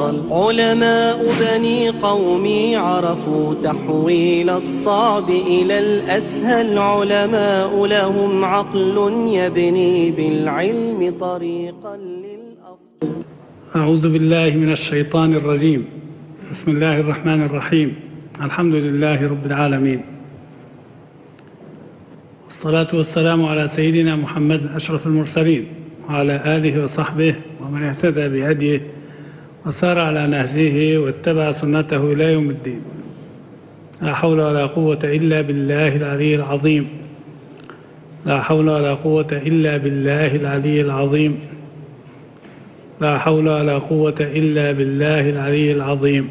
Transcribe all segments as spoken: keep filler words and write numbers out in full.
علماء بني قومي عرفوا تحويل الصعب إلى الأسهل، علماء لهم عقل يبني بالعلم طريقا للأفضل. أعوذ بالله من الشيطان الرجيم. بسم الله الرحمن الرحيم. الحمد لله رب العالمين، والصلاة والسلام على سيدنا محمد أشرف المرسلين وعلى آله وصحبه ومن اهتدى بهديه وسار على نهجه واتبع سنته إلى يوم الدين. لا حول ولا قوة إلا بالله العلي العظيم. لا حول ولا قوة إلا بالله العلي العظيم. لا حول ولا قوة إلا بالله العلي العظيم.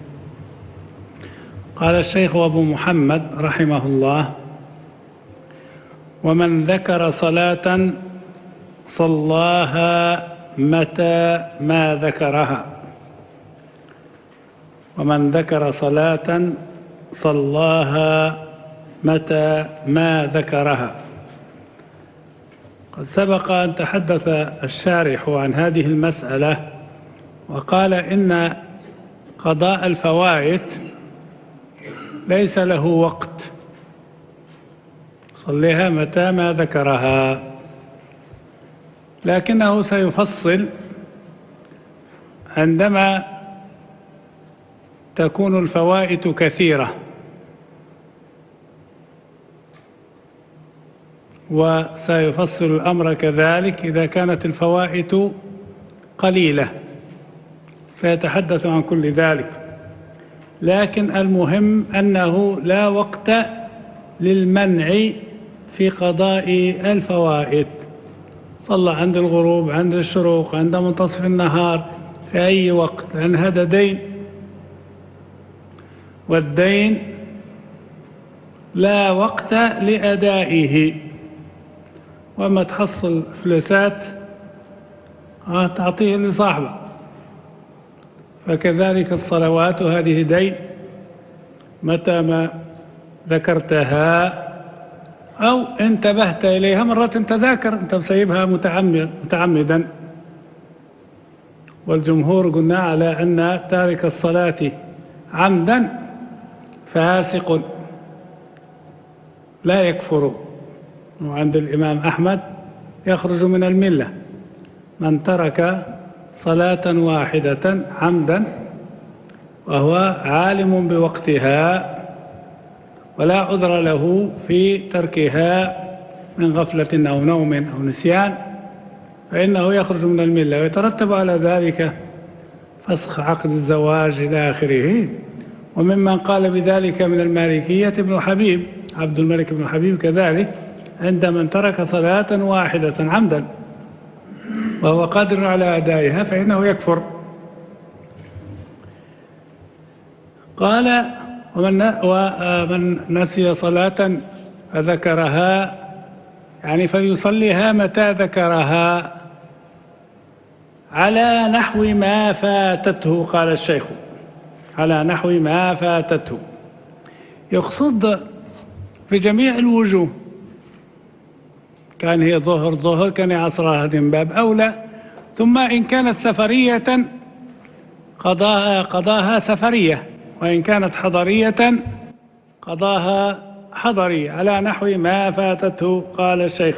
قال الشيخ أبو محمد رحمه الله: ومن ذكر صلاة صلاها متى ما ذكرها. ومن ذكر صلاة صلاها متى ما ذكرها. قد سبق أن تحدث الشارح عن هذه المسألة وقال إن قضاء الفوائت ليس له وقت، صليها متى ما ذكرها، لكنه سيفصل عندما تكون الفوائت كثيرة، وسيفصل الأمر كذلك إذا كانت الفوائت قليلة، سيتحدث عن كل ذلك. لكن المهم أنه لا وقت للمنع في قضاء الفوائت. صلى عند الغروب، عند الشروق، عند منتصف النهار، في أي وقت، لأن هذا دين، والدين لا وقت لأدائه. وما تحصل فلسات تعطيه لصاحبه، فكذلك الصلوات هذه دين، متى ما ذكرتها أو انتبهت إليها. مرات أنت ذاكر، أنت مسيبها متعمد متعمدا، والجمهور قلنا على أن تارك الصلاة عمدا فاسق لا يكفر، وعند الإمام أحمد يخرج من الملة من ترك صلاة واحدة عمدا وهو عالم بوقتها ولا عذر له في تركها من غفلة أو نوم أو نسيان، فإنه يخرج من الملة، ويترتب على ذلك فسخ عقد الزواج إلى آخره. وممن قال بذلك من المالكية ابن حبيب، عبد الملك بن حبيب كذلك، عند من ترك صلاة واحدة عمدا وهو قادر على أدائها فإنه يكفر. قال: ومن, ومن نسي صلاة فذكرها، يعني فليصليها متى ذكرها على نحو ما فاتته. قال الشيخ: على نحو ما فاتته، يقصد في جميع الوجوه. كان هي ظهر ظهر، كان عصرها من باب أولى. ثم إن كانت سفرية قضاها قضاها سفرية، وإن كانت حضرية قضاها حضرية، على نحو ما فاتته. قال الشيخ: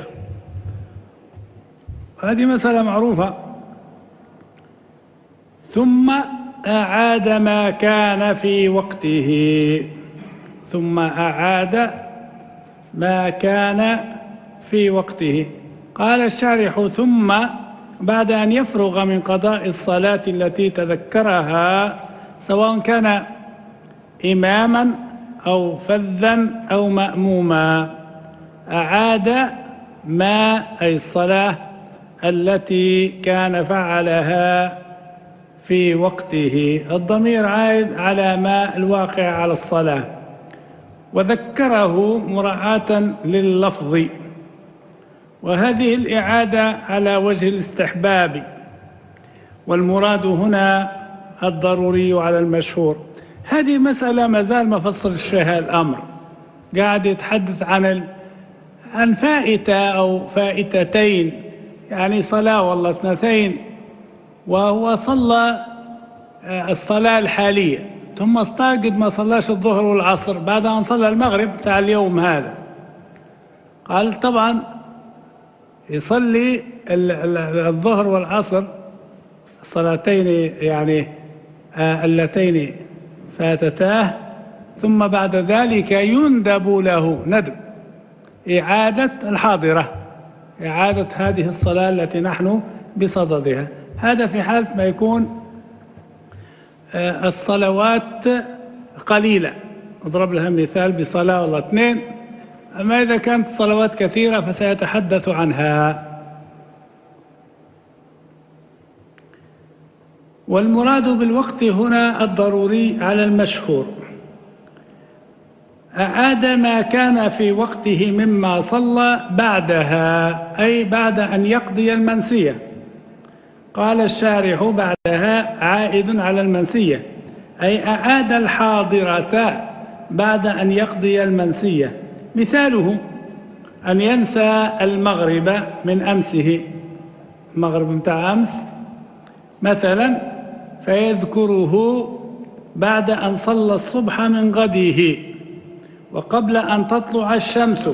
هذه مسألة معروفة. ثم أعاد ما كان في وقته. ثم أعاد ما كان في وقته. قال الشارح: ثم بعد أن يفرغ من قضاء الصلاة التي تذكرها، سواء كان إماما أو فذا أو مأموما، أعاد ما أي الصلاة التي كان فعلها في وقته. الضمير عائد على ما الواقع على الصلاة، وذكره مراعاة لللفظ. وهذه الإعادة على وجه الاستحباب، والمراد هنا الضروري على المشهور. هذه مسألة ما زال ما فصل الشيخ الأمر، قاعد يتحدث عن عن فائتة أو فائتتين، يعني صلاة والله اثنتين، وهو صلى الصلاة الحالية، ثم استيقظ ما صلاش الظهر والعصر بعد أن صلى المغرب بتاع اليوم هذا، قال طبعا يصلي الظهر والعصر الصلاتين يعني اللتين فاتتاه، ثم بعد ذلك يندب له ندب إعادة الحاضرة، إعادة هذه الصلاة التي نحن بصددها. هذا في حالة ما يكون الصلوات قليلة، أضرب لها مثال بصلاة ولا اثنين. أما إذا كانت الصلوات كثيرة فسيتحدث عنها. والمراد بالوقت هنا الضروري على المشهور، أعاد ما كان في وقته مما صلى بعدها، أي بعد أن يقضي المنسية. قال الشارح بعدها عائد على المنسية، أي أعاد الحاضرة بعد أن يقضي المنسية. مثاله أن ينسى المغرب من أمسه، المغرب متاع أمس مثلا، فيذكره بعد أن صلى الصبح من غده وقبل أن تطلع الشمس،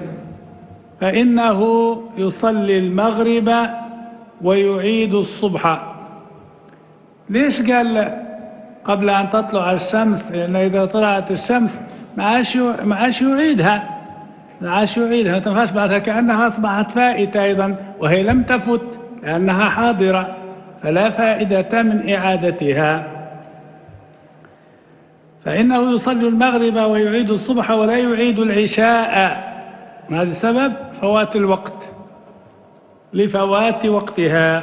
فإنه يصلي المغرب ويعيد الصبح. ليش قال قبل أن تطلع الشمس؟ لأن إذا طلعت الشمس ما عاش يعيدها، ما عاش يعيدها، ما تنفعش بعدها، كأنها أصبحت فائتة أيضا وهي لم تفت لأنها حاضرة، فلا فائدة من إعادتها. فإنه يصلي المغرب ويعيد الصبح ولا يعيد العشاء، هذا سبب فوات الوقت، لفوات وقتها.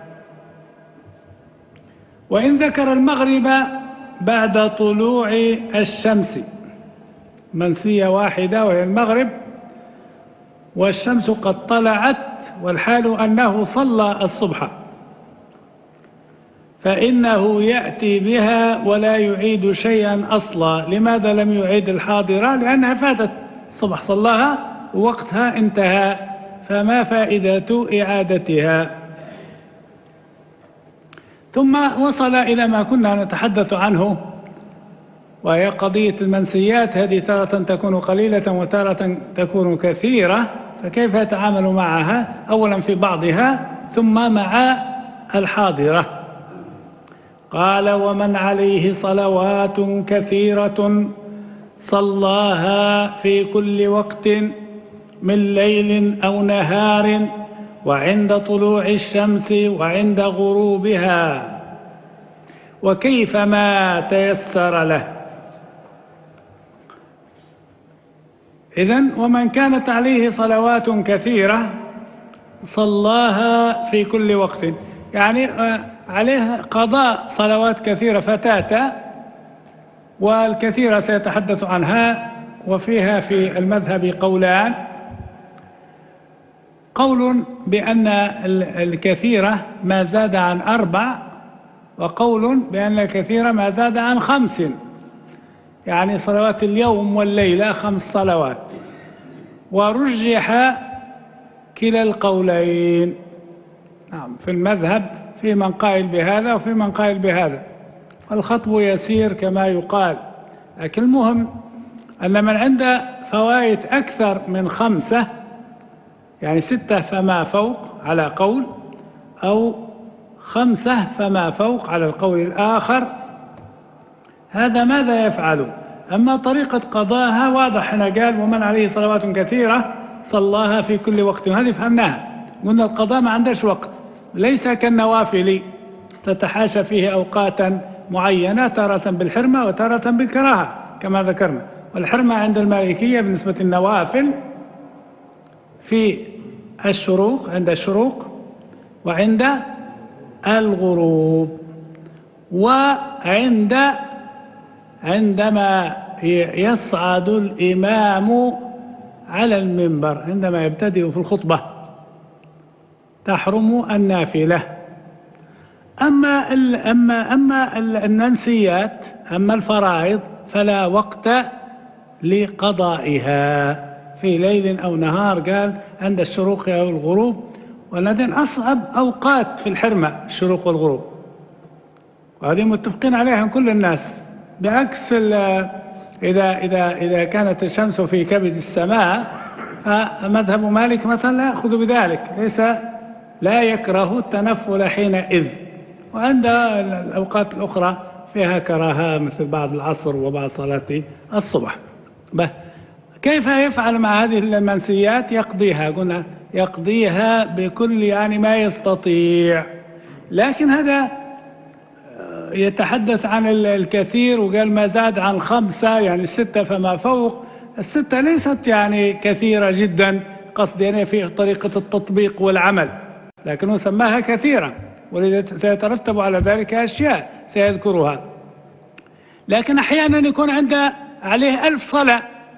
وإن ذكر المغرب بعد طلوع الشمس، منسية واحدة وهي المغرب، والشمس قد طلعت والحال أنه صلى الصبح، فإنه يأتي بها ولا يعيد شيئا أصلا. لماذا لم يعيد الحاضرة؟ لأنها فاتت، الصبح صلاها ووقتها انتهى، فما فائدة إعادتها. ثم وصل إلى ما كنا نتحدث عنه، وهي قضية المنسيات. هذه تارة تكون قليلة وتارة تكون كثيرة، فكيف يتعامل معها؟ أولا في بعضها ثم مع الحاضرة. قال ومن عليه صلوات كثيرة صلاها في كل وقت من ليل أو نهار وعند طلوع الشمس وعند غروبها وكيفما تيسر له. إذن ومن كانت عليه صلوات كثيرة صلاها في كل وقت، يعني عليه قضاء صلوات كثيرة فتاتا، والكثيرة سيتحدث عنها، وفيها في المذهب قولان: قول بأن الكثيرة ما زاد عن أربع، وقول بأن الكثيرة ما زاد عن خمس، يعني صلوات اليوم والليلة خمس صلوات. ورجح كلا القولين، نعم، في المذهب في من قائل بهذا وفي من قائل بهذا، والخطب يسير كما يقال. لكن المهم أن من عنده فوائد أكثر من خمسة، يعني ستة فما فوق على قول، أو خمسة فما فوق على القول الآخر، هذا ماذا يفعل؟ أما طريقة قضاها واضح، هنا قال ومن عليه صلوات كثيرة صلاها في كل وقت، وهذه فهمناها، قلنا القضاء ما عندش وقت، ليس كالنوافل تتحاشى فيه أوقاتا معينة، تارة بالحرمة وتارة بالكراهة كما ذكرنا. والحرمة عند المالكية بالنسبة للنوافل في الشروق، عند الشروق وعند الغروب، وعند عندما يصعد الإمام على المنبر، عندما يبتدئ في الخطبة تحرم النافلة. أما ال أما أما المنسيات، أما الفرائض فلا وقت لقضائها في ليل أو نهار، قال عند الشروق أو الغروب، والذين أصعب أوقات في الحرمة الشروق والغروب، وهذه متفقين عليها كل الناس، بعكس إذا إذا إذا كانت الشمس في كبد السماء فمذهب مالك مثلا لا يأخذ بذلك، ليس لا يكره التنفل حينئذ، وعند الأوقات الأخرى فيها كراهة مثل بعد العصر وبعد صلاة الصبح. كيف يفعل مع هذه المنسيات؟ يقضيها، قلنا يقضيها بكل يعني ما يستطيع، لكن هذا يتحدث عن الكثير، وقال ما زاد عن خمسة يعني ستة فما فوق. الستة ليست يعني كثيرة جدا، قصد يعني في طريقة التطبيق والعمل، لكنه سماها كثيرة، ولذا سيترتب على ذلك أشياء سيذكرها. لكن أحيانا يكون عنده عليه ألف صلاة،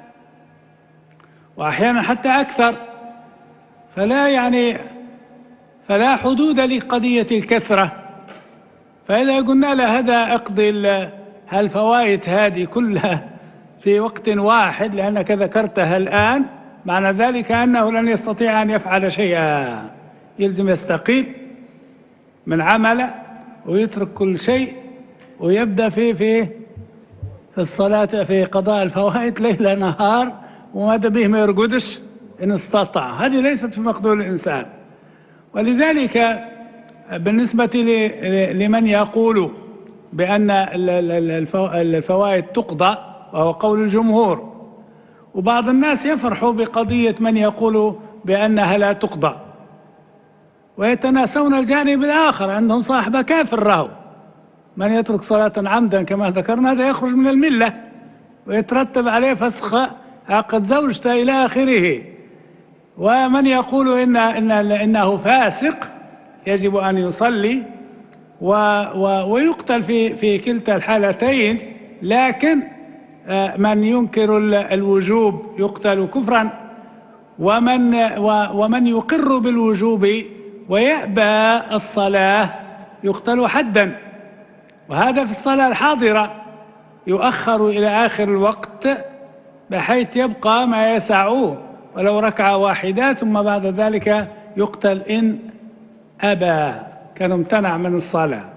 وأحيانا حتى أكثر، فلا يعني فلا حدود لقضية الكثرة. فإذا قلنا له هذا اقضي هالفوائد هذه كلها في وقت واحد لأنك ذكرتها الآن، معنى ذلك أنه لن يستطيع أن يفعل شيئا، يلزم يستقيل من عمله ويترك كل شيء ويبدأ في في في الصلاة في قضاء الفوائد ليل نهار، وماذا به ما يرقدش إن استطاع. هذه ليست في مقدور الإنسان. ولذلك بالنسبة لمن يقول بأن الفوائد تقضى، وهو قول الجمهور، وبعض الناس يفرحوا بقضية من يقول بأنها لا تقضى، ويتناسون الجانب الآخر، عندهم صاحب كافر راهو، من يترك صلاة عمدا كما ذكرنا هذا يخرج من الملة ويترتب عليه فسخ عقد زوجته إلى آخره. ومن يقول إن إن إنه فاسق يجب أن يصلي و و ويقتل في في كلتا الحالتين، لكن من ينكر الوجوب يقتل كفرا، ومن ومن يقر بالوجوب ويأبى الصلاة يقتل حدا. وهذا في الصلاة الحاضرة يؤخر إلى آخر الوقت بحيث يبقى ما يسعه ولو ركعة واحدة، ثم بعد ذلك يقتل إن أبى، كان امتنع من الصلاة.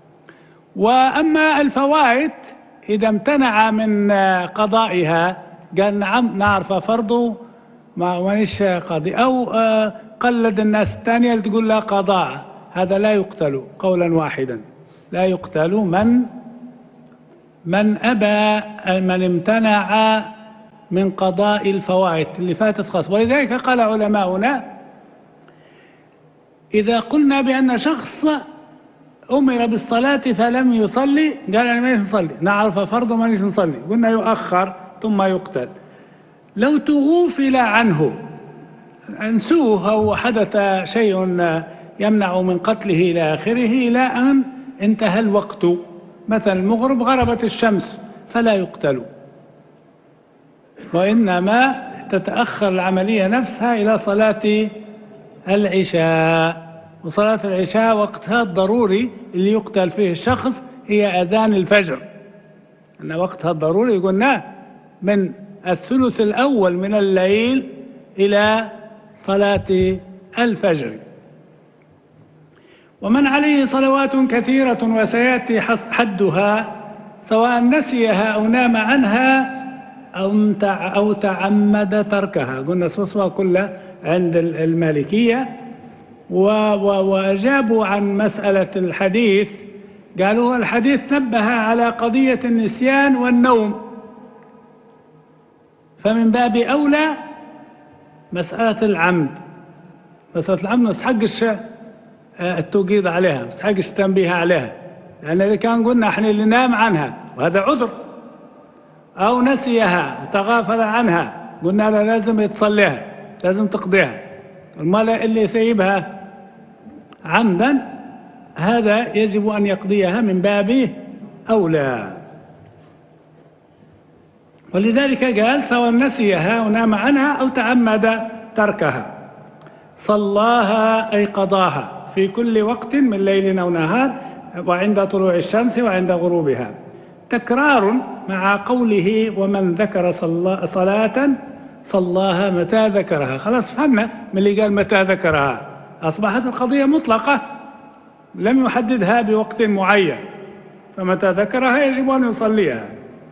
وأما الفوائد إذا امتنع من قضائها قال نعم نعرف فرضه ما مانيش قاضي، أو قلد الناس الثانية اللي تقول لا قضاء، هذا لا يقتل قولا واحدا، لا يقتل من من أبى من امتنع من قضاء الفوائد اللي فاتت خاص. ولذلك قال علماؤنا إذا قلنا بأن شخص أمر بالصلاة فلم يصلي قال أنا مانيش نصلي، نعرف فرضه مانيش نصلي، قلنا يؤخر ثم يقتل. لو تغفل عنه انسوه أو حدث شيء يمنع من قتله إلى آخره إلى أن انتهى الوقت، مثلا المغرب غربت الشمس فلا يقتل، وإنما تتأخر العملية نفسها إلى صلاة العشاء. وصلاة العشاء وقتها الضروري اللي يقتل فيه الشخص هي أذان الفجر، أن وقتها الضروري قلنا من الثلث الأول من الليل إلى صلاة الفجر. ومن عليه صلوات كثيرة وسيأتي حدها سواء نسيها أو نام عنها أو تعمد تركها، قلنا الصوصوة كلها عند المالكية. وأجابوا عن مسألة الحديث، قالوا الحديث نبه على قضية النسيان والنوم، فمن باب أولى مسألة العمد. مسألة العمد ما يستحقش التوقيد عليها، ما يستحقش التنبيه عليها، لأن إذا كان قلنا احنا اللي نام عنها وهذا عذر، أو نسيها وتغافل عنها قلنا له لازم يتصليها، لازم تقضيها. المال اللي يسيبها عمدا هذا يجب أن يقضيها من باب أولى. ولذلك قال سواء نسيها ونام عنها أو تعمد تركها صلاها أي قضاها في كل وقت من ليل أو نهار، وعند طلوع الشمس وعند غروبها. تكرار مع قوله ومن ذكر صلاة صلاها متى ذكرها. خلاص فهمنا من اللي قال متى ذكرها، أصبحت القضية مطلقة لم يحددها بوقت معين. فمتى ذكرها يجب أن يصليها،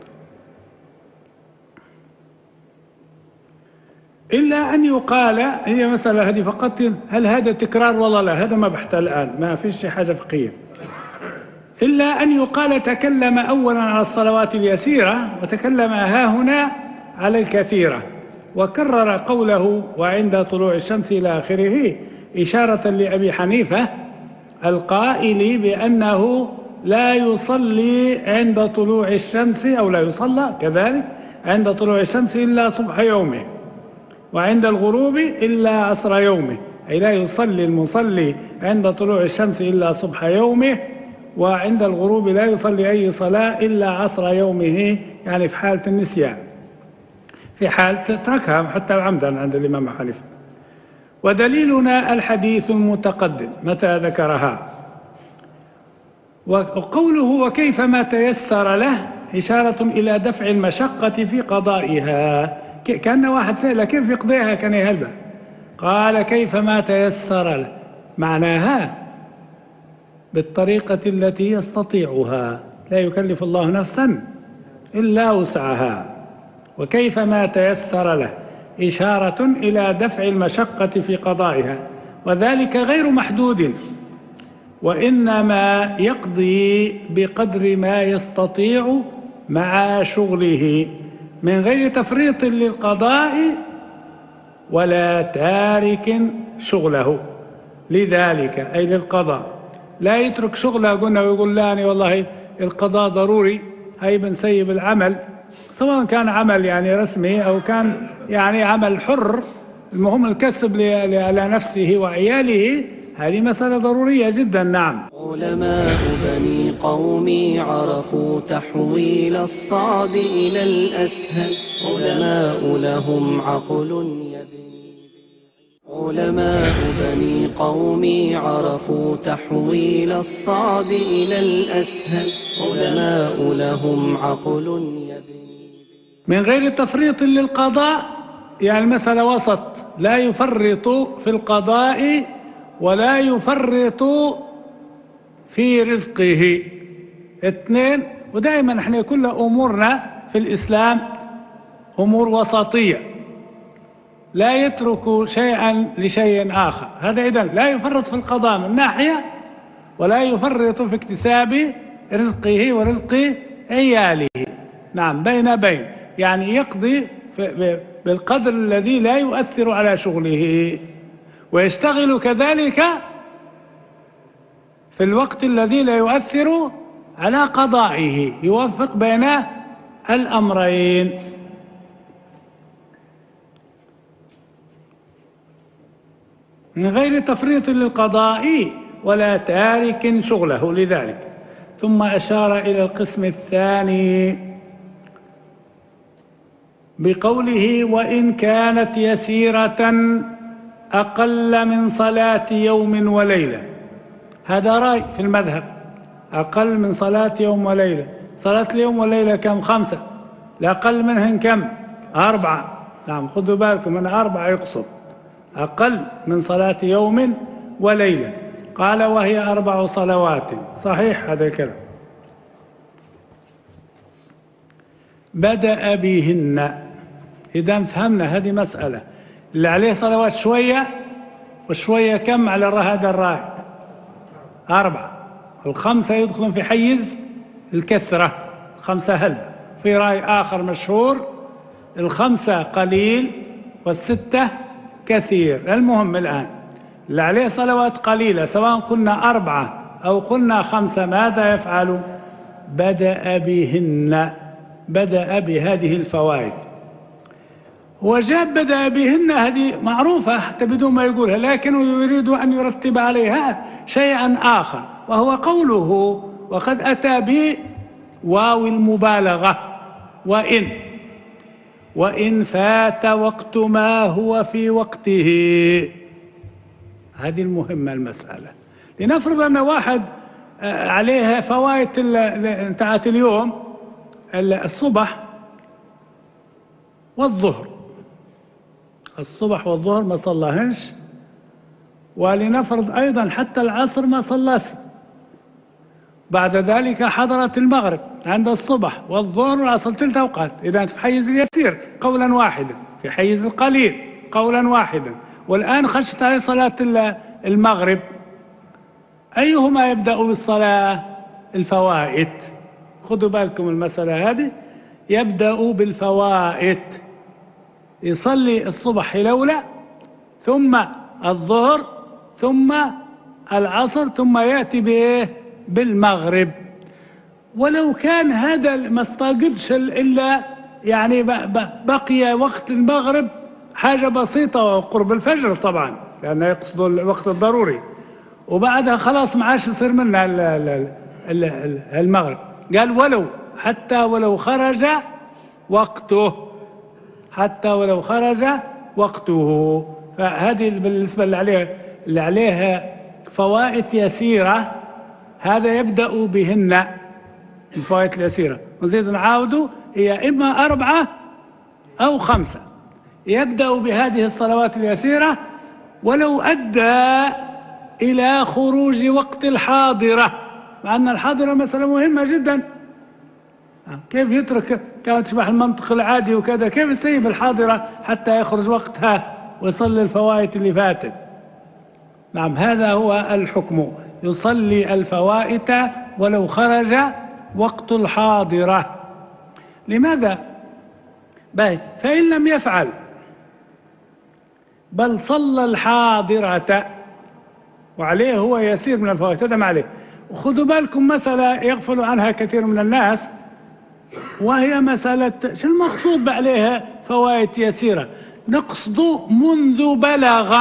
إلا أن يقال هي مسألة هذه فقط، هل هذا تكرار ولا لا؟ هذا ما بحث الآن، ما فيش حاجة فقهية. إلا أن يقال تكلم أولا على الصلوات اليسيرة وتكلم ها هنا على الكثيرة، وكرر قوله وعند طلوع الشمس إلى آخره إشارة لأبي حنيفة القائل بأنه لا يصلي عند طلوع الشمس، أو لا يصلى كذلك عند طلوع الشمس إلا صبح يومه، وعند الغروب إلا عصر يومه، أي لا يصلي المصلي عند طلوع الشمس إلا صبح يومه، وعند الغروب لا يصلي أي صلاة إلا عصر يومه، يعني في حالة النسيان، في حال تركها حتى عمدا عند الإمام حنيفة. ودليلنا الحديث المتقدم متى ذكرها، وقوله وكيف ما تيسر له إشارة إلى دفع المشقة في قضائها، كأن واحد سأل كيف يقضيها كان يهلبه، قال كيف ما تيسر له، معناها بالطريقة التي يستطيعها، لا يكلف الله نفسا إلا وسعها. وكيف ما تيسر له إشارة إلى دفع المشقة في قضائها، وذلك غير محدود، وإنما يقضي بقدر ما يستطيع مع شغله من غير تفريط للقضاء ولا تارك شغله، لذلك أي للقضاء لا يترك شغله قلنا ويقول لا أنا والله القضاء ضروري هاي بنسيب العمل، سواء كان عمل يعني رسمي أو كان يعني عمل حر، المهم الكسب لنفسه وعياله، هذه مسألة ضرورية جدا. نعم. علماء بني قومي عرفوا تحويل الصعب إلى الأسهل، علماء لهم عقل يبني علماء بني قومي عرفوا تحويل الصعب إلى الأسهل، علماء لهم عقل يبني من غير تفريط للقضاء، يعني المسألة وسط، لا يفرط في القضاء ولا يفرط في رزقه، اثنين. ودائما احنا كل امورنا في الاسلام امور وسطيه، لا يترك شيئا لشيء اخر، هذا اذن لا يفرط في القضاء من ناحيه ولا يفرط في اكتساب رزقه ورزق عياله. نعم، بين بين، يعني يقضي بالقدر الذي لا يؤثر على شغله، ويشتغل كذلك في الوقت الذي لا يؤثر على قضائه، يوفق بين الأمرين. من غير تفريط للقضاء ولا تارك شغله، لذلك. ثم أشار إلى القسم الثاني بقوله وإن كانت يسيرة أقل من صلاة يوم وليلة، هذا رأي في المذهب، أقل من صلاة يوم وليلة. صلاة اليوم والليلة كم؟ خمسة، الأقل منهن كم؟ أربعة. نعم، خذوا بالكم من أربعة يقصد أقل من صلاة يوم وليلة. قال وهي أربع صلوات، صحيح هذا الكلام. بدأ بهن، إذا فهمنا هذه مسألة، اللي عليه صلوات شوية وشوية كم على هذا الرأي؟ أربعة. الخمسة يدخلون في حيز الكثرة، خمسة هل. في رأي آخر مشهور الخمسة قليل والستة كثير. المهم الآن اللي عليه صلوات قليلة سواء قلنا أربعة أو قلنا خمسة ماذا يفعل؟ بدأ بهن، بدأ بهذه الفوائد. وجاب بدأ بهن هذه معروفة حتى بدون ما يقولها، لكنه يريد أن يرتب عليها شيئا آخر، وهو قوله وقد أتى بواو المبالغة وإن وإن فات وقت ما هو في وقته. هذه المهمة المسألة. لنفرض أن واحد عليه فوائد بتاعت اليوم الصبح والظهر، الصبح والظهر ما صلاهنش، ولنفرض أيضا حتى العصر ما صلاش، بعد ذلك حضرت المغرب عند الصبح والظهر والعصر ثلاث أوقات، إذا في حيز اليسير قولا واحدا، في حيز القليل قولا واحدا. والآن خشت عليه صلاة المغرب، أيهما يبدأ بالصلاة؟ الفوائت. خذوا بالكم المسألة هذه، يبدأ بالفوائت، يصلي الصبح الأولى ثم الظهر ثم العصر ثم يأتي بإيه؟ بالمغرب. ولو كان هذا ما استاقدش إلا يعني بقي وقت المغرب حاجة بسيطة وقرب الفجر طبعا، لأنه يقصد الوقت الضروري، وبعدها خلاص ما عادش يصير منها المغرب. قال ولو حتى ولو خرج وقته، حتى ولو خرج وقته. فهذه بالنسبة اللي عليها اللي عليها فوائت يسيرة، هذا يبدأ بهن الفوائت اليسيرة. نزيد نعاودوا، هي إما أربعة أو خمسة. يبدأ بهذه الصلوات اليسيرة ولو أدى إلى خروج وقت الحاضرة، مع أن الحاضرة مسألة مهمة جدا. كيف يترك كما تشبه المنطق العادي وكذا، كيف يسيب الحاضرة حتى يخرج وقتها ويصلي الفوائت اللي فاتت؟ نعم، هذا هو الحكم، يصلي الفوائت ولو خرج وقت الحاضرة. لماذا؟ باي. فإن لم يفعل بل صلى الحاضرة وعليه هو يسير من الفوائت، هذا ما عليه. وخذوا بالكم مسألة يغفل عنها كثير من الناس، وهي مسألة شو المقصود بعليها فوائت يسيرة؟ نقصد منذ بلغ،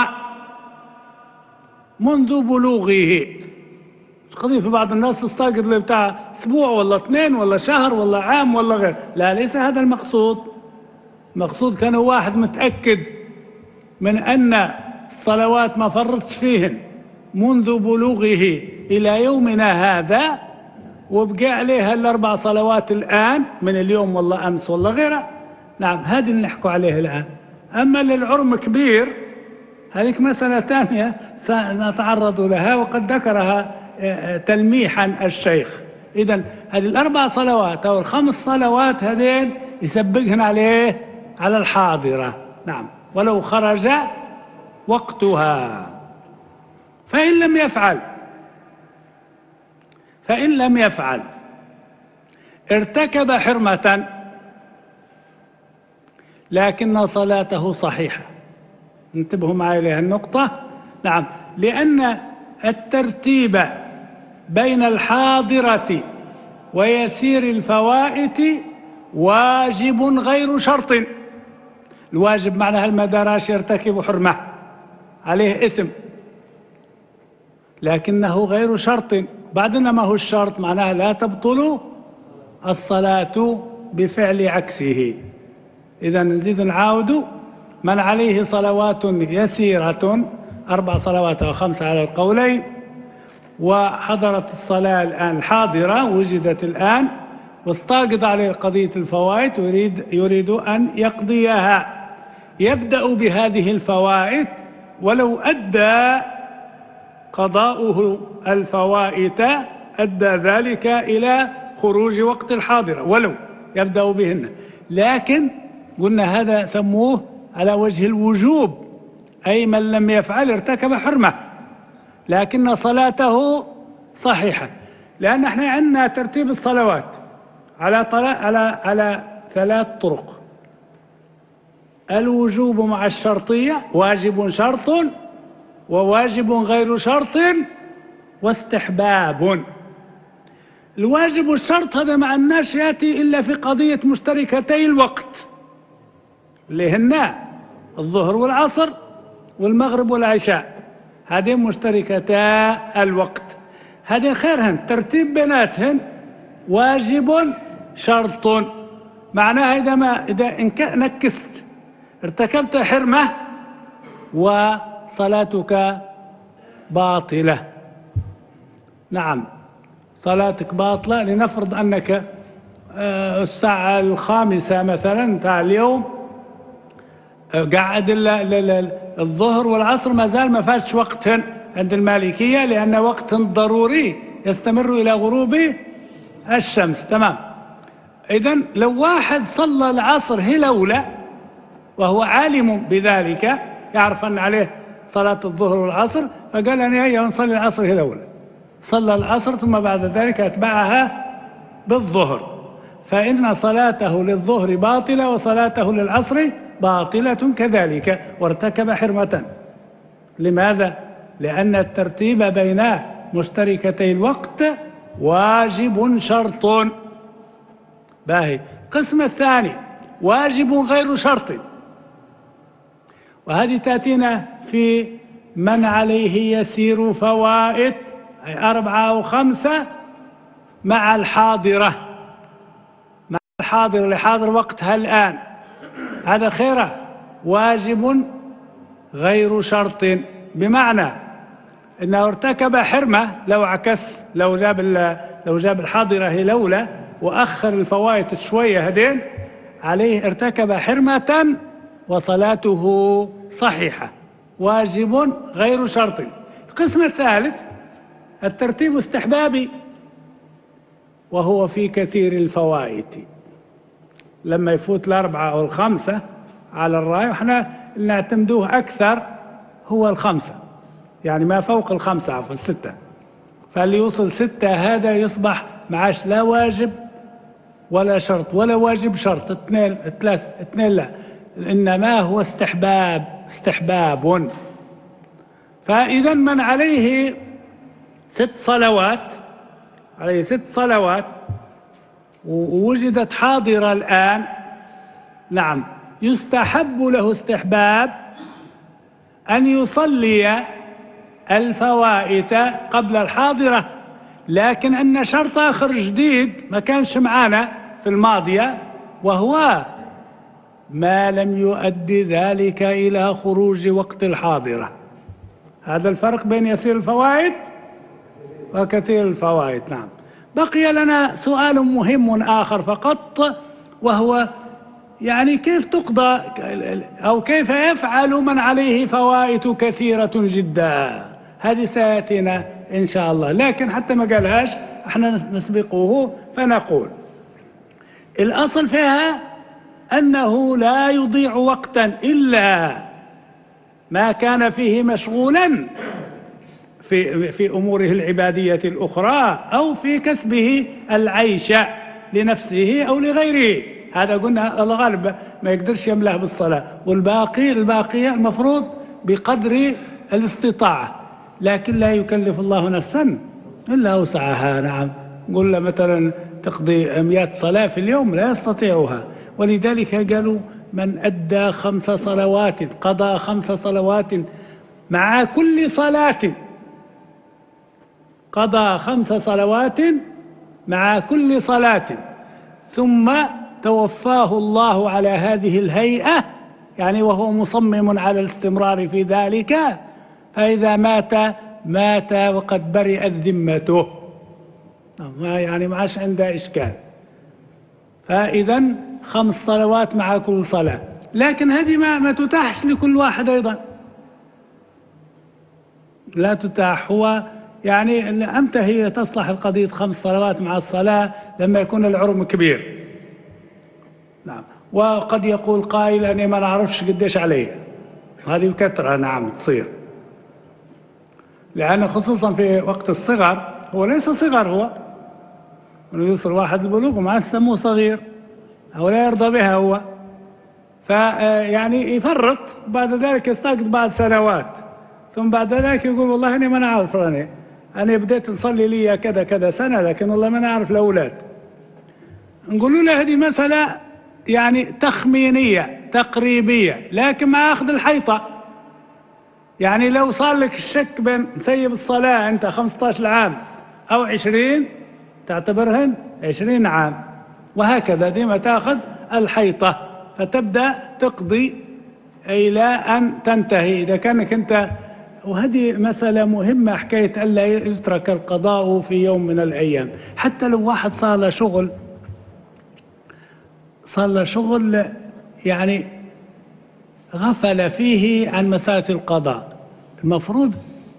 منذ بلوغه. قضية في بعض الناس تستاقد له بتاع اسبوع ولا اثنين ولا شهر ولا عام ولا غير، لا، ليس هذا المقصود. المقصود كان واحد متأكد من أن الصلوات ما فرطش فيهن منذ بلوغه إلى يومنا هذا، وبقى عليها الأربع صلوات الآن من اليوم ولا أمس ولا غيره. نعم، هذه اللي نحكوا عليها الآن. أما للعرم كبير هذيك مسألة ثانية سنتعرض لها، وقد ذكرها تلميحا الشيخ. إذن هذه الأربع صلوات أو الخمس صلوات هذين يسبقهن عليه على الحاضرة. نعم، ولو خرج وقتها. فإن لم يفعل فإن لم يفعل ارتكب حرمة لكن صلاته صحيحة. انتبهوا معي لهذه النقطة. نعم، لأن الترتيب بين الحاضرة ويسير الفوائت واجب غير شرط. الواجب معناها ما داراش يرتكب حرمة عليه إثم، لكنه غير شرط. بعدنا ما هو الشرط؟ معناها لا تبطل الصلاة بفعل عكسه. إذا نزيد نعاود، من عليه صلوات يسيرة، أربع صلوات أو خمسة على القولين، وحضرت الصلاة الآن حاضرة، وجدت الآن، واستاقض عليه قضية الفوائت ويريد يريد أن يقضيها، يبدأ بهذه الفوائت ولو أدى قضاؤه الفوائت أدى ذلك إلى خروج وقت الحاضرة، ولو يبدأ بهن. لكن قلنا هذا سموه على وجه الوجوب، أي من لم يفعل ارتكب حرمة لكن صلاته صحيحة. لأن احنا عندنا ترتيب الصلوات على على على ثلاث طرق: الوجوب مع الشرطية، واجب شرط وواجب غير شرط واستحباب. الواجب والشرط هذا مع الناس يأتي إلا في قضية مشتركتي الوقت اللي هن الظهر والعصر والمغرب والعشاء، هذه مشتركتا الوقت، هذه خيرهن ترتيب بيناتهن واجب شرط. معناها إذا ما إذا نكست ارتكبت حرمة وصلاتك باطلة. نعم، صلاتك باطلة. لنفرض أنك الساعة الخامسة مثلا تاع اليوم قاعد الظهر والعصر ما زال ما فاتش وقتهن عند المالكية، لأن وقتهن ضروري يستمر إلى غروب الشمس. تمام. إذن لو واحد صلى العصر هلولة وهو عالم بذلك، يعرف أن عليه صلاة الظهر والعصر، فقال أنا هيا نصلي العصر هلولة، صلى العصر ثم بعد ذلك أتبعها بالظهر، فإن صلاته للظهر باطلة وصلاته للعصر باطلة كذلك، وارتكب حرمة. لماذا؟ لأن الترتيب بين مشتركتي الوقت واجب شرط. باهي. القسم الثاني واجب غير شرط، وهذه تأتينا في من عليه يسير فوائد، أي أربعة أو خمسة مع الحاضرة، مع الحاضر لحاضر وقتها الآن، هذا خيره واجب غير شرط، بمعنى انه ارتكب حرمه لو عكس، لو جاب لو جاب الحاضره هلوله واخر الفوائد شويه هدين عليه، ارتكب حرمه وصلاته صحيحه، واجب غير شرط. القسم الثالث الترتيب استحبابي، وهو في كثير الفوائد، لما يفوت الأربعة أو الخمسة على الراي، وإحنا اللي نعتمدوه أكثر هو الخمسة، يعني ما فوق الخمسة، عفوا الستة، فاللي يوصل ستة هذا يصبح معاش لا واجب ولا شرط، ولا واجب شرط، اثنين ثلاثة اثنين لا، إنما هو استحباب، استحباب. فإذا من عليه ست صلوات، عليه ست صلوات ووجدت حاضرة الآن، نعم يستحب له استحباب أن يصلي الفوائت قبل الحاضرة، لكن أن شرط آخر جديد ما كانش معانا في الماضية، وهو ما لم يؤدي ذلك إلى خروج وقت الحاضرة. هذا الفرق بين يسير الفوائد وكثير الفوائد. نعم. بقي لنا سؤال مهم آخر فقط، وهو يعني كيف تقضى أو كيف يفعل من عليه فوائد كثيرة جدا. هذه سيأتينا إن شاء الله، لكن حتى ما قالهاش احنا نسبقه فنقول الأصل فيها أنه لا يضيع وقتا إلا ما كان فيه مشغولا في في أموره العبادية الأخرى أو في كسبه العيش لنفسه أو لغيره. هذا قلنا الغالب ما يقدرش يملأ بالصلاة، والباقي الباقية المفروض بقدر الاستطاعة، لكن لا يكلف الله نفسا إلا وسعها. نعم. قلنا مثلا تقضي مئة صلاة في اليوم لا يستطيعها، ولذلك قالوا من أدى خمس صلوات، قضى خمس صلوات مع كل صلاة، قضى خمس صلوات مع كل صلاة، ثم توفاه الله على هذه الهيئة، يعني وهو مصمم على الاستمرار في ذلك، فإذا مات مات وقد برئت ذمته، يعني ما عادش عنده إشكال. فإذا خمس صلوات مع كل صلاة، لكن هذه ما, ما تتاحش لكل واحد أيضا، لا تتاح. هو يعني أمتى هي تصلح القضية خمس صلوات مع الصلاة؟ لما يكون العرم كبير. نعم. وقد يقول قائل أنا ما نعرفش قديش عليه، هذه بكثرة. نعم تصير، لأن خصوصا في وقت الصغر، هو ليس صغر، هو أنه يوصل واحد البلوغ وما يسموه صغير أو لا يرضى بها هو، فيعني يفرط، بعد ذلك يستقد بعد سنوات، ثم بعد ذلك يقول والله أنا ما نعرف، أنا أنا بديت نصلي لي كذا كذا سنة، لكن والله ما نعرف الأولاد. نقول له هذه مسألة يعني تخمينية تقريبية، لكن ما أخذ الحيطة. يعني لو صار لك الشك بين مسيب الصلاة أنت خمسة عشر عام أو عشرين، تعتبرهن عشرين عام، وهكذا ديما تأخذ الحيطة، فتبدأ تقضي إلى أن تنتهي إذا كانك أنت. وهذه مسألة مهمة، حكاية ألا يترك القضاء في يوم من الأيام. حتى لو واحد صار له شغل، صار له شغل يعني غفل فيه عن مسألة القضاء، المفروض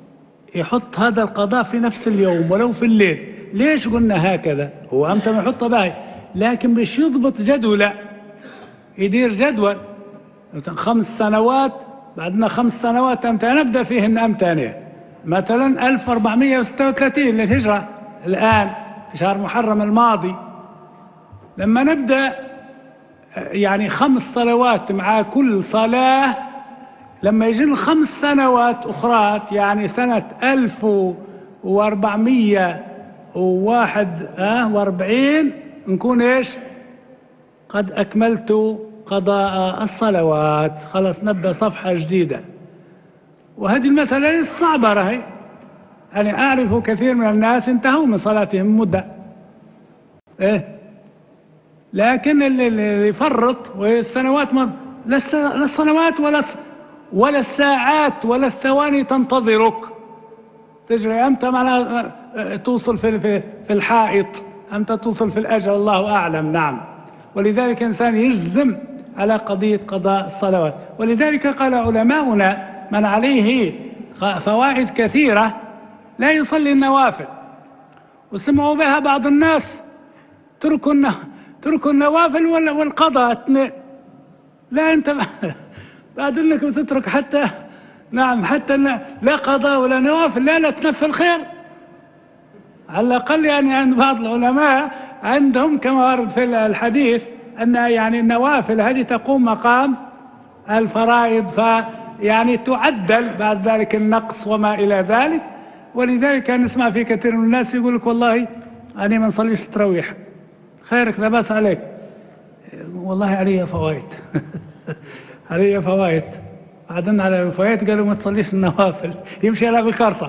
يحط هذا القضاء في نفس اليوم ولو في الليل. ليش قلنا هكذا؟ هو أمتى ما يحطها باهي، لكن مش يضبط جدولة، يدير جدول خمس سنوات، بعدنا خمس سنوات أمتى نبدأ فيهن أمتى، مثلا ألف وأربعمائة وستة وثلاثين للهجرة الآن في شهر محرم الماضي، لما نبدأ يعني خمس صلوات مع كل صلاة، لما يجي خمس سنوات أخرى يعني سنة ألف وأربعمائة وواحد وأربعين نكون إيش؟ قد أكملت قضاء الصلوات، خلاص نبدأ صفحة جديدة. وهذه المسألة صعبة رهي، أنا أعرف كثير من الناس انتهوا من صلاتهم مدة إيه، لكن اللي يفرط والسنوات ما لا السنوات ولا ولا الساعات ولا الثواني تنتظرك، تجري أمتى معنا توصل في في الحائط، أمتى توصل في الأجل، الله أعلم. نعم، ولذلك إنسان يجزم على قضية قضاء الصلوات. ولذلك قال علماؤنا من عليه فوائد كثيرة لا يصلي النوافل، وسمعوا بها بعض الناس تركوا تركوا النوافل والقضاء. لا، أنت بعد أنك بتترك حتى نعم حتى لا قضاء ولا نوافل، لا لا تنفل خير على الأقل. يعني عند بعض العلماء عندهم كما ورد في الحديث أن يعني النوافل هذه تقوم مقام الفرائض، فيعني تعدل بعد ذلك النقص وما إلى ذلك. ولذلك نسمع في كثير من الناس يقول لك والله أنا ما نصليش تراويح، خيرك لا بأس عليك، والله علي فوائد علي فوائد، بعدين على الفوائد قالوا ما تصليش النوافل، يمشي على بكارطة.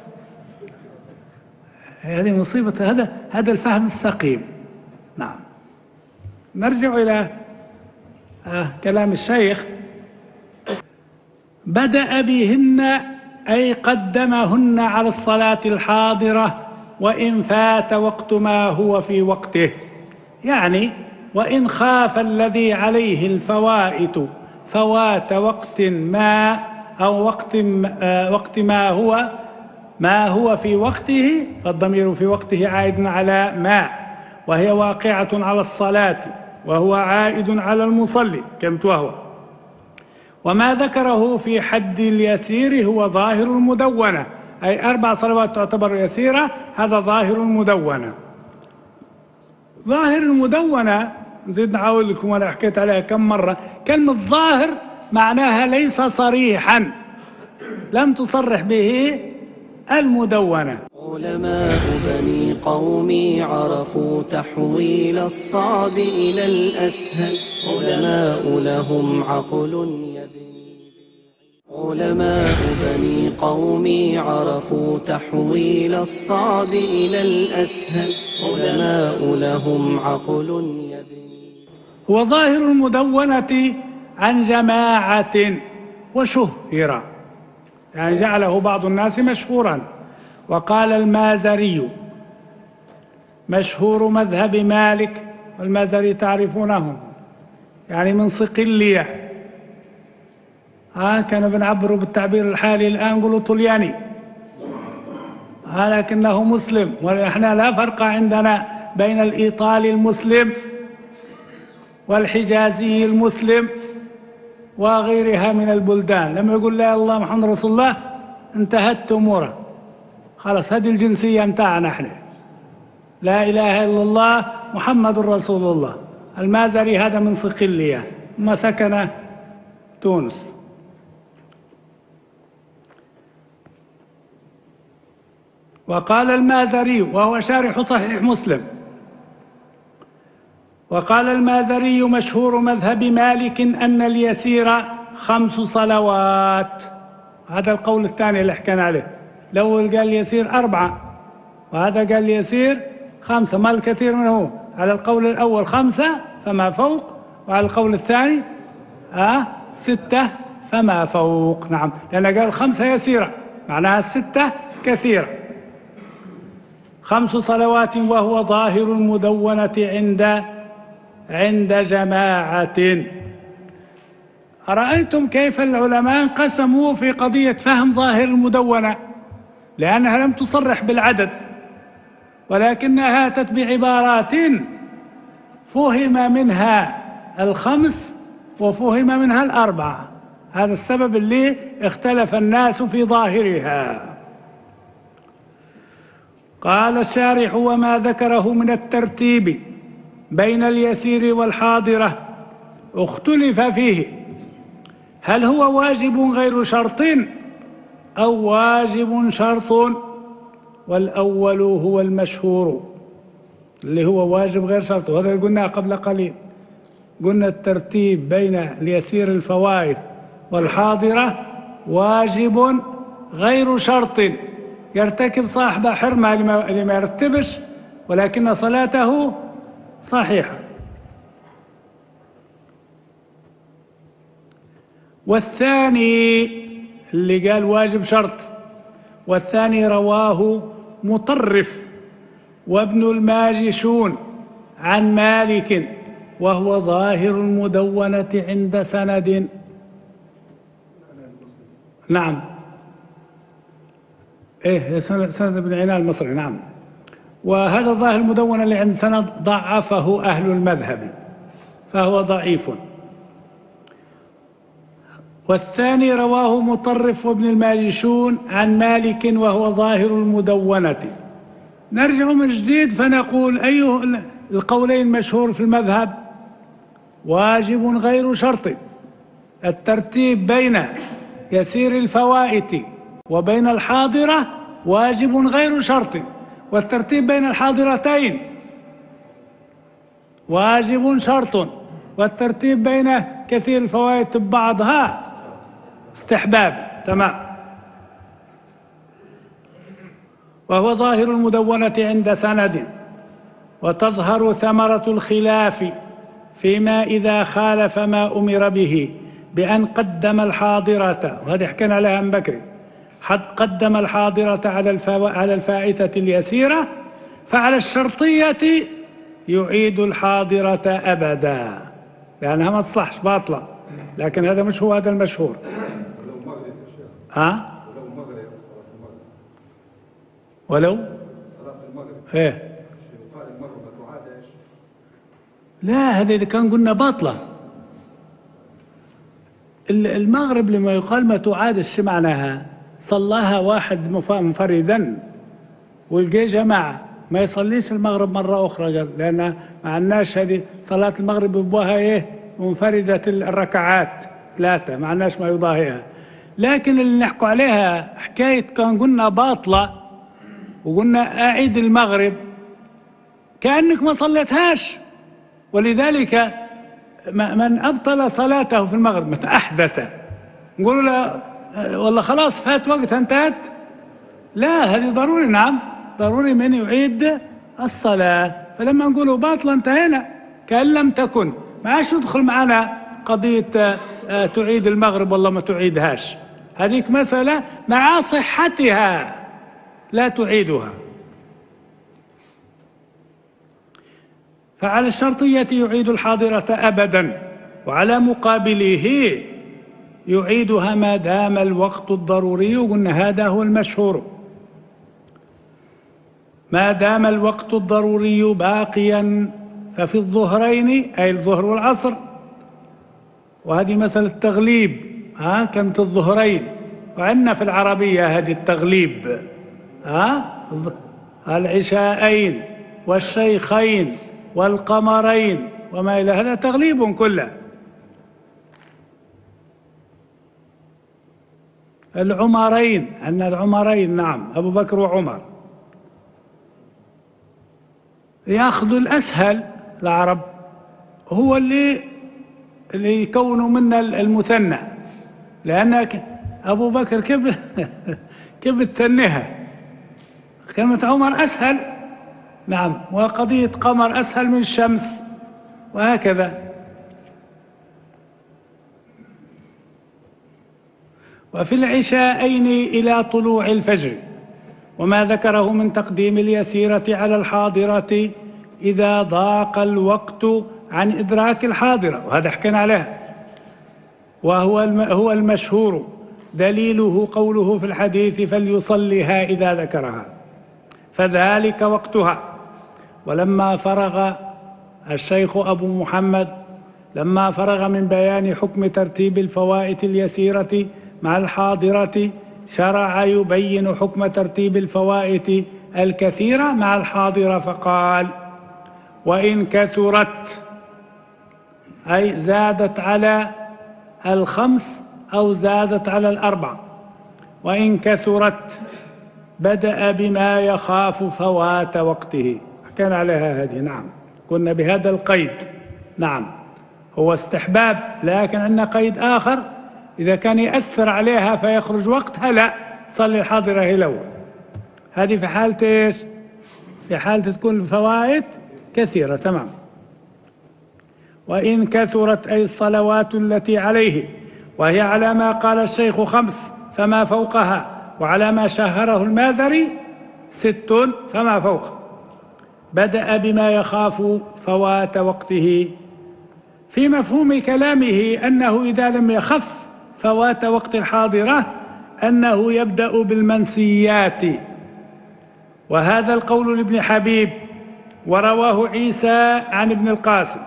هذه مصيبة، هذا هذا الفهم السقيم. نعم، نرجع إلى آه كلام الشيخ. بدأ بهن أي قدمهن على الصلاة الحاضرة وإن فات وقت ما هو في وقته، يعني وإن خاف الذي عليه الفوائت فوات وقت ما أو وقت آه وقت ما هو ما هو في وقته، فالضمير في وقته عائد على ما، وهي واقعة على الصلاة وهو عائد على المصلي كم وهو. وما ذكره في حد اليسير هو ظاهر المدونة، أي أربع صلوات تعتبر يسيرة، هذا ظاهر المدونة. ظاهر المدونة نزيد نعاود لكم، أنا حكيت عليها كم مرة، كلمة ظاهر معناها ليس صريحا، لم تصرح به المدونة. علماء بني قومي عرفوا تحويل الصعب إلى الأسهل، علماء لهم عقل يبني. علماء بني قومي عرفوا تحويل الصعب إلى الأسهل، علماء لهم عقل يبني. وظاهر المدونة عن جماعة وشهر، يعني جعله بعض الناس مشهورا. وقال المازري مشهور مذهب مالك، والمازري تعرفونه يعني من صقلية، ها كانوا بنعبروا بالتعبير الحالي الآن نقولوا طلياني، لكنه مسلم. ونحن لا فرق عندنا بين الإيطالي المسلم والحجازي المسلم وغيرها من البلدان. لما يقول لا الله محمد رسول الله انتهت أموره، خلاص هذه الجنسية متاعنا احنا، لا إله إلا الله محمد رسول الله. المازري هذا من صقلية، ما سكن تونس. وقال المازري وهو شارح صحيح مسلم، وقال المازري مشهور مذهب مالك أن اليسير خمس صلوات، هذا القول الثاني اللي حكينا عليه. الأول قال يسير أربعة، وهذا قال يسير خمسة، ما الكثير منه. على القول الأول خمسة فما فوق، وعلى القول الثاني آه ستة فما فوق. نعم، لأن قال خمسة يسيرة معناها الستة كثيرة. خمس صلوات وهو ظاهر المدونة عند عند جماعة. أرأيتم كيف العلماء قسموا في قضية فهم ظاهر المدونة؟ لأنها لم تصرح بالعدد، ولكنها أتت بعبارات فهم منها الخمس وفهم منها الأربعة. هذا السبب اللي اختلف الناس في ظاهرها. قال الشارح: وما ذكره من الترتيب بين اليسير والحاضرة اختلف فيه، هل هو واجب غير شرط أو واجب شرط؟ والأول هو المشهور اللي هو واجب غير شرط، وهذا قلنا قبل قليل. قلنا الترتيب بين اليسير الفوائد والحاضرة واجب غير شرط، يرتكب صاحب حرمة اللي ما يرتبش ولكن صلاته صحيحة. والثاني اللي قال واجب شرط، والثاني رواه مطرف وابن الماجشون عن مالك وهو ظاهر المدونة عند سند. نعم، ايه سند ابن عنان المصري. نعم، وهذا ظاهر المدونة اللي عند سند ضعفه أهل المذهب فهو ضعيف. والثاني رواه مطرف وابن الماجشون عن مالك وهو ظاهر المدونة. نرجع من جديد فنقول أيه القولين مشهور في المذهب؟ واجب غير شرط. الترتيب بين يسير الفوائت وبين الحاضرة واجب غير شرط، والترتيب بين الحاضرتين واجب شرط، والترتيب بين كثير الفوائد ببعضها استحباب. تمام. وهو ظاهر المدونة عند سند. وتظهر ثمرة الخلاف فيما إذا خالف ما أمر به بأن قدم الحاضرة، وهذه حكينا عليها من بكري، قدم الحاضرة على على الفائتة اليسيرة، فعلى الشرطية يعيد الحاضرة أبدا لأنها ما تصلحش باطلة، لكن هذا مش هو هذا المشهور. ها؟ ولو صلاة المغرب ايه يقال المغرب ما تعادش. لا، هذا إذا كان قلنا باطلة. المغرب لما يقال ما تعادش معناها صلاها واحد منفردا والجي جماعة ما يصليش المغرب مرة أخرى، قال لأن ما عندناش هذه صلاة المغرب ببوها إيه منفردة الركعات ثلاثة، ما عندناش ما يضاهيها. لكن اللي نحكوا عليها حكاية كان قلنا باطلة وقلنا أعيد المغرب كأنك ما صليتهاش، ولذلك من أبطل صلاته في المغرب متى أحدث نقول له والله خلاص فات وقتها انتهت؟ لا، هذه ضروري. نعم، ضروري من يعيد الصلاة. فلما نقوله باطلة انتهينا كأن لم تكن، ما عادش يدخل معنا قضية تعيد المغرب والله ما تعيدهاش، هذيك مسألة مع صحتها لا تعيدها. فعلى الشرطية يعيد الحاضرة أبدا، وعلى مقابله يعيدها ما دام الوقت الضروري، وقلنا هذا هو المشهور، ما دام الوقت الضروري باقيا. ففي الظهرين أي الظهر والعصر، وهذه مسألة التغليب، ها كانت الظهرين، وعندنا في العربية هذه التغليب، ها العشاءين والشيخين والقمرين وما إلى هذا تغليب كله. العمرين، أن العمرين، نعم أبو بكر وعمر، يأخذ الأسهل العرب هو اللي اللي يكونوا منا المثنى، لأن أبو بكر كيف كيف تثنيها؟ كلمة عمر أسهل، نعم، وقضية قمر أسهل من الشمس، وهكذا. وفي العشاءين إلى طلوع الفجر، وما ذكره من تقديم اليسيرة على الحاضرة إذا ضاق الوقت عن إدراك الحاضرة، وهذا حكينا عليها، وهو هو المشهور. دليله قوله في الحديث فليصلها إذا ذكرها، فذلك وقتها. ولما فرغ الشيخ أبو محمد لما فرغ من بيان حكم ترتيب الفوائت اليسيرة مع الحاضرة، شرع يبين حكم ترتيب الفوائت الكثيرة مع الحاضرة، فقال: وإن كثرت، أي زادت على الخمس أو زادت على الأربع، وإن كثرت بدأ بما يخاف فوات وقته. كان عليها هذه، نعم، كنا بهذا القيد، نعم، هو استحباب، لكن عندنا قيد آخر: إذا كان يأثر عليها فيخرج وقتها، لا، صلي الحاضرة هي الأول. هذه في حالة إيش؟ في حالة تكون الفوائد كثيرة، تمام. وإن كثرت، أي الصلوات التي عليه، وهي على ما قال الشيخ خمس فما فوقها، وعلى ما شهره الماذري ست فما فوقه، بدأ بما يخاف فوات وقته، في مفهوم كلامه أنه إذا لم يخف فوات وقت الحاضرة أنه يبدأ بالمنسيات. وهذا القول لابن حبيب، ورواه عيسى عن ابن القاسم.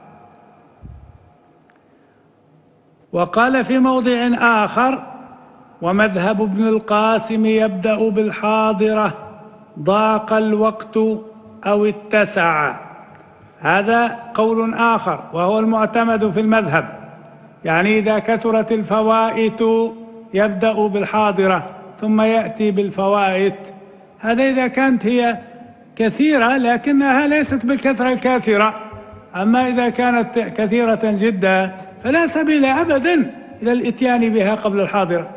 وقال في موضع آخر: ومذهب ابن القاسم يبدأ بالحاضرة ضاق الوقت أو اتسع. هذا قول آخر وهو المعتمد في المذهب، يعني إذا كثرت الفوائت يبدأ بالحاضرة ثم يأتي بالفوائت. هذا إذا كانت هي كثيرة لكنها ليست بالكثرة الكاثرة. أما إذا كانت كثيرة جدا فلا سبيل أبدا إلى الإتيان بها قبل الحاضرة.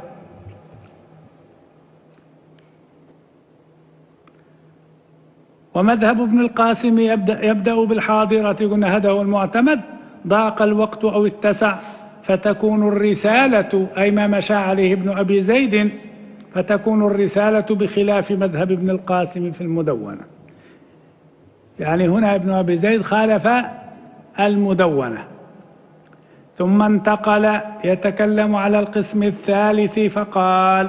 ومذهب ابن القاسم يبدأ, يبدأ بالحاضرة، قلنا هذا هو المعتمد، ضاق الوقت أو اتسع، فتكون الرسالة، أي ما مشى عليه ابن أبي زيد، فتكون الرسالة بخلاف مذهب ابن القاسم في المدونة. يعني هنا ابن أبي زيد خالف المدونة. ثم انتقل يتكلم على القسم الثالث فقال: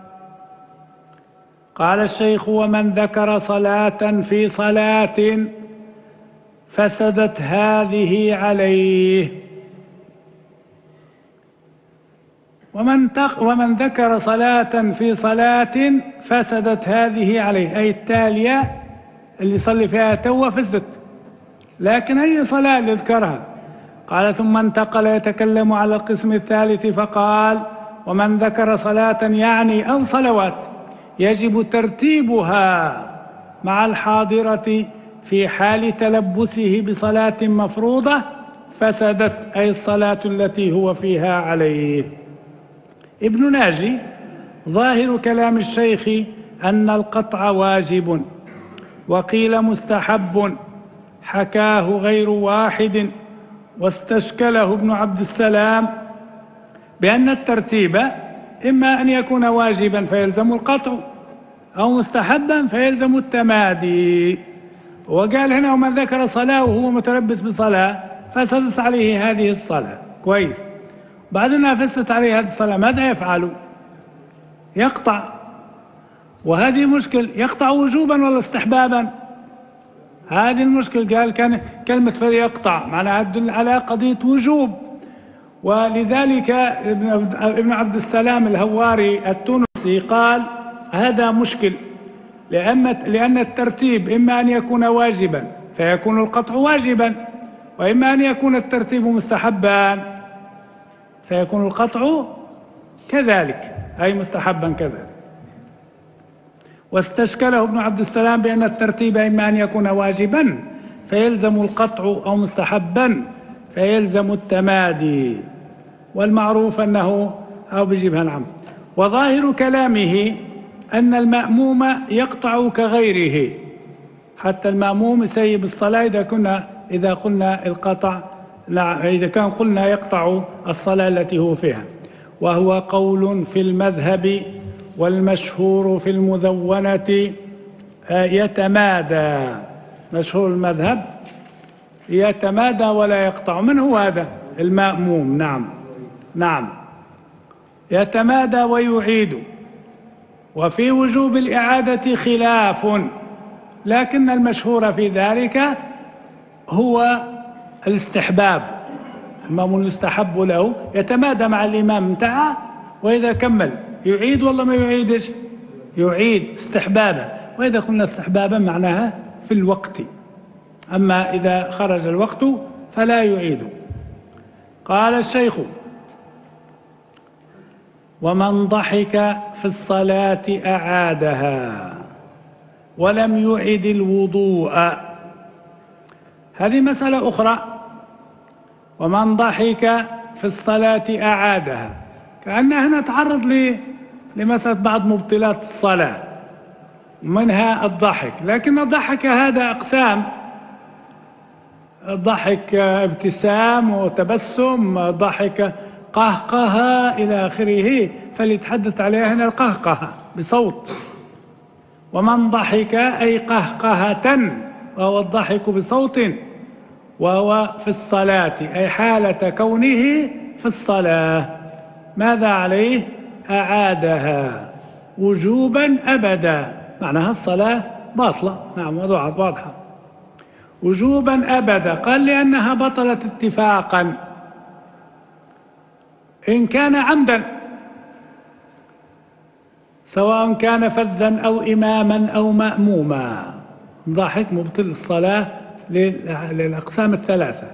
قال الشيخ: ومن ذكر صلاة في صلاة فسدت هذه عليه. ومن, ومن ذكر صلاة في صلاة فسدت هذه عليه، أي التالية اللي يصلي فيها توه فسدت، لكن أي صلاة اللي ذكرها. قال: ثم انتقل يتكلم على القسم الثالث فقال: ومن ذكر صلاة، يعني أو صلوات، يجب ترتيبها مع الحاضرة في حال تلبسه بصلاة مفروضة فسدت، أي الصلاة التي هو فيها عليه. ابن ناجي: ظاهر كلام الشيخ أن القطع واجب، وقيل مستحب، حكاه غير واحد، واستشكله ابن عبد السلام بأن الترتيب إما أن يكون واجبا فيلزم القطع، أو مستحبا فيلزم التمادي. وقال هنا: ومن ذكر صلاة وهو متلبس بصلاة فسدت عليه هذه الصلاة. كويس. بعدنا فسدت عليه هذه الصلاة، ماذا يفعل؟ يقطع. وهذه مشكل، يقطع وجوبا ولا استحبابا؟ هذه المشكل. قال كان كلمة فليقطع معناها تدل على قضية وجوب. ولذلك ابن عبد السلام الهواري التونسي قال: هذا مشكل، لأن الترتيب إما أن يكون واجبا فيكون القطع واجبا، وإما أن يكون الترتيب مستحبا فيكون القطع كذلك، أي مستحبا كذلك. واستشكله ابن عبد السلام بأن الترتيب إما أن يكون واجبا فيلزم القطع، أو مستحبا فيلزم التمادي. والمعروف أنه أو بجيبها، نعم. وظاهر كلامه أن المأموم يقطع كغيره، حتى المأموم يسيب الصلاة إذا كنا إذا قلنا القطع، إذا كان قلنا يقطع الصلاة التي هو فيها. وهو قول في المذهب، والمشهور في المدونة يتمادى. مشهور المذهب يتمادى ولا يقطع. من هو هذا؟ المأموم. نعم نعم. يتمادى ويعيد. وفي وجوب الإعادة خلاف، لكن المشهور في ذلك هو الاستحباب. الإمام يستحب له يتمادى مع الإمام بتاعه، وإذا كمل يعيد والله ما يعيدش، يعيد استحبابا. وإذا قلنا استحبابا معناها في الوقت، أما إذا خرج الوقت فلا يعيد. قال الشيخ: ومن ضحك في الصلاة أعادها ولم يعد الوضوء. هذه مسألة أخرى. ومن ضحك في الصلاة أعادها، كأنها نتعرض لمسألة بعض مبطلات الصلاة، منها الضحك. لكن الضحك هذا أقسام: ضحك ابتسام وتبسم، ضحك قهقه إلى آخره، فليتحدث عليها هنا القهقه بصوت. ومن ضحك أي قهقهة، وهو الضحك بصوت، وهو في الصلاة أي حالة كونه في الصلاة، ماذا عليه؟ أعادها وجوبا أبدا، معناها الصلاة باطلة. نعم واضحة، وجوبا أبدا. قال لأنها بطلت اتفاقا إن كان عمدا، سواء كان فذا أو إماما أو مأموما. ضحك مبطل الصلاة للأقسام الثلاثة.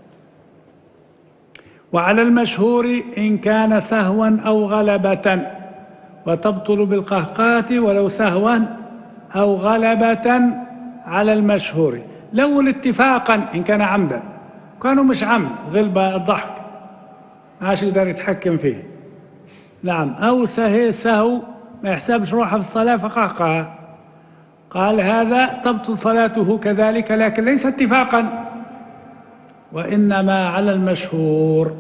وعلى المشهور إن كان سهوا أو غلبة، وتبطل بالقهقهة ولو سهوا أو غلبة على المشهور. لو اتفاقا إن كان عمدا، كانوا مش عمد غلبة الضحك عاش يقدر يتحكم فيه. نعم، أو سهي سهو ما يحسبش روحه في الصلاة فقهقه. قال هذا تبطل صلاته كذلك، لكن ليس اتفاقا، وإنما على المشهور.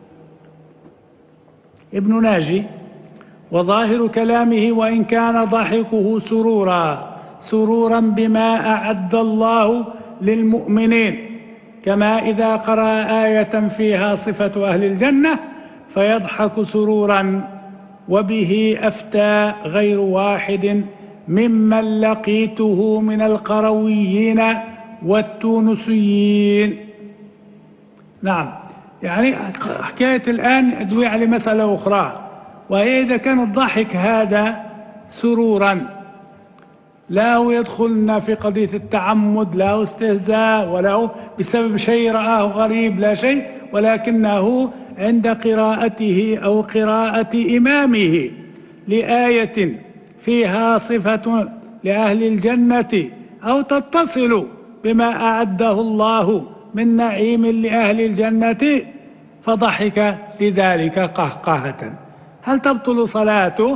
ابن ناجي: وظاهر كلامه وإن كان ضحكه سرورا سرورا بما أعد الله للمؤمنين، كما إذا قرأ آية فيها صفة أهل الجنة فيضحك سرورا. وبه أفتى غير واحد ممن لقيته من القرويين والتونسيين. نعم، يعني حكاية الآن أدوي على مسألة أخرى، وهي إذا كان الضحك هذا سرورا، لا هو يدخلنا في قضية التعمد، لا هو استهزاء، ولا هو بسبب شيء رآه غريب، لا شيء، ولكنه عند قراءته أو قراءة إمامه لآية فيها صفة لأهل الجنة أو تتصل بما أعده الله من نعيم لأهل الجنة، فضحك لذلك قهقهة، هل تبطل صلاته؟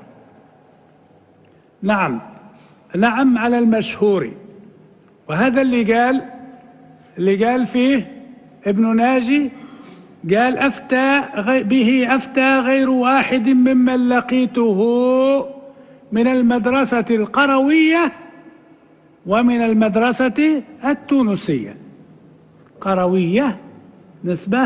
نعم نعم على المشهور. وهذا اللي قال اللي قال فيه ابن ناجي، قال أفتى به أفتى غير واحد ممن لقيته من المدرسة القروية ومن المدرسة التونسية. قروية نسبة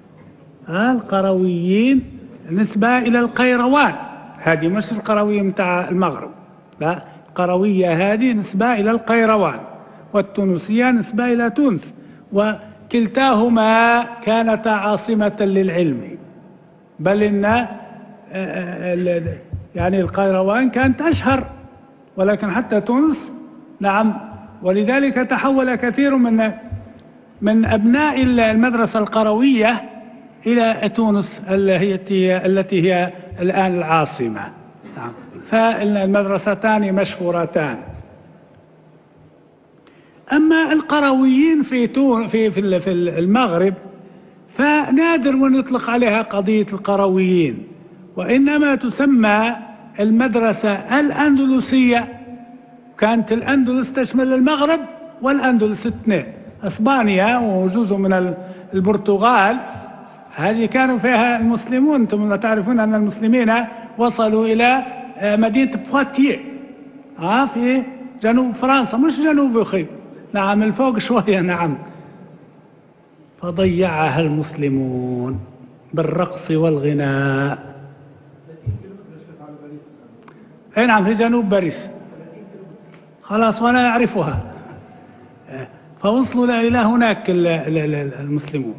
القرويين نسبة إلى القيروان، هذه مش القروية متاع المغرب، لا، القروية هذه نسبة إلى القيروان، والتونسية نسبة إلى تونس، وكلتاهما كانتا عاصمة للعلم، بل إن يعني القيروان كانت أشهر، ولكن حتى تونس نعم. ولذلك تحول كثير من من أبناء المدرسة القروية إلى تونس التي التي هي الآن العاصمة. نعم، فالمدرستان مشهورتان. أما القرويين في تون في في في المغرب فنادر أن يطلق عليها قضية القرويين، وإنما تسمى المدرسة الأندلسية. كانت الأندلس تشمل المغرب والأندلس اثنين، اسبانيا وجزء من البرتغال، هذه كانوا فيها المسلمون. انتم تعرفون ان المسلمين وصلوا الى مدينة بواتيه ها في جنوب فرنسا، مش جنوب اخي، نعم الفوق شوية، نعم. فضيعها المسلمون بالرقص والغناء، أي نعم، في جنوب باريس. خلاص، وأنا أعرفها. فوصلوا إلى هناك المسلمون.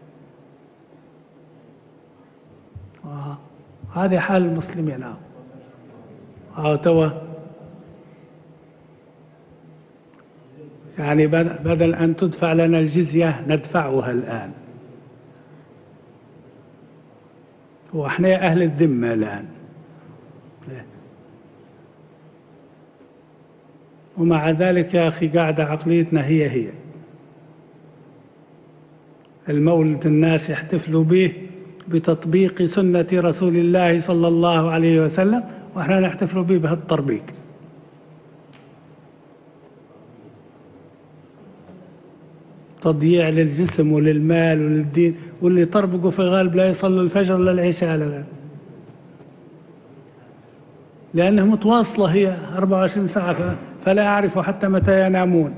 هذه حال المسلمين. أو توا يعني بدل أن تدفع لنا الجزية ندفعها الآن، وإحنا أهل الذمة الآن. ومع ذلك يا أخي قاعدة عقليتنا هي هي. المولد الناس يحتفلوا به بتطبيق سنة رسول الله صلى الله عليه وسلم، وإحنا نحتفلوا به بهالتطبيق. تضييع للجسم وللمال وللدين، واللي طربقوا في غالب لا يصلوا الفجر للعشاء لغاية، لأنها متواصلة هي أربعة وعشرين ساعة، فلا يعرفوا حتى متى ينامون.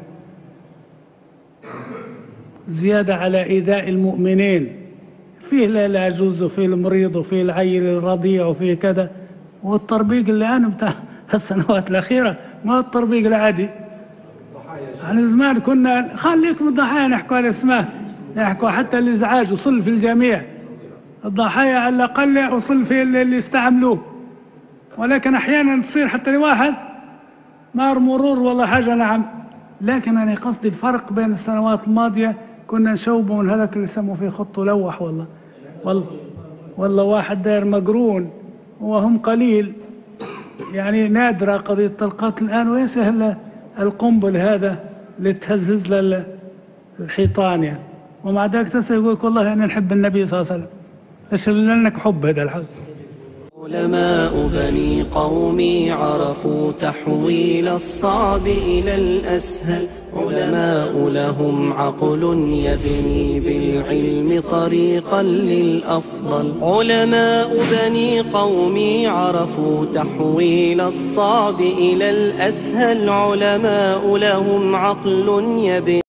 زيادة على إيذاء المؤمنين، فيه العجوز وفيه المريض وفيه العيل الرضيع وفيه كذا. والتربيق اللي أنا بتاع السنوات الأخيرة ما هو التربيق العادي. يعني زمان كنا خليكم الضحايا نحكوا على اسمه، نحكوا حتى الإزعاج وصل في الجميع. الضحايا على الأقل وصل في اللي استعملوه، ولكن أحيانا تصير حتى لواحد مار مرور والله حاجة. نعم، لكن أنا قصدي الفرق بين السنوات الماضية كنا نشوبوا من هذاك اللي يسموا فيه خط لوح. والله والله والله واحد داير مقرون وهم قليل، يعني نادرة قضية الطلقات الآن، ويسهل القنبل هذا اللي تهزز للحيطان يعني. ومع ذلك تسأل يقول لك والله أنا نحب النبي صلى الله عليه وسلم. ليش؟ لأنك حب هذا الحب. علماء بني قومي عرفوا تحويل الصعب إلى الأسهل. علماء لهم عقل يبني بالعلم طريقا للأفضل. علماء بني قومي عرفوا تحويل الصعب إلى الأسهل. علماء لهم عقل يبني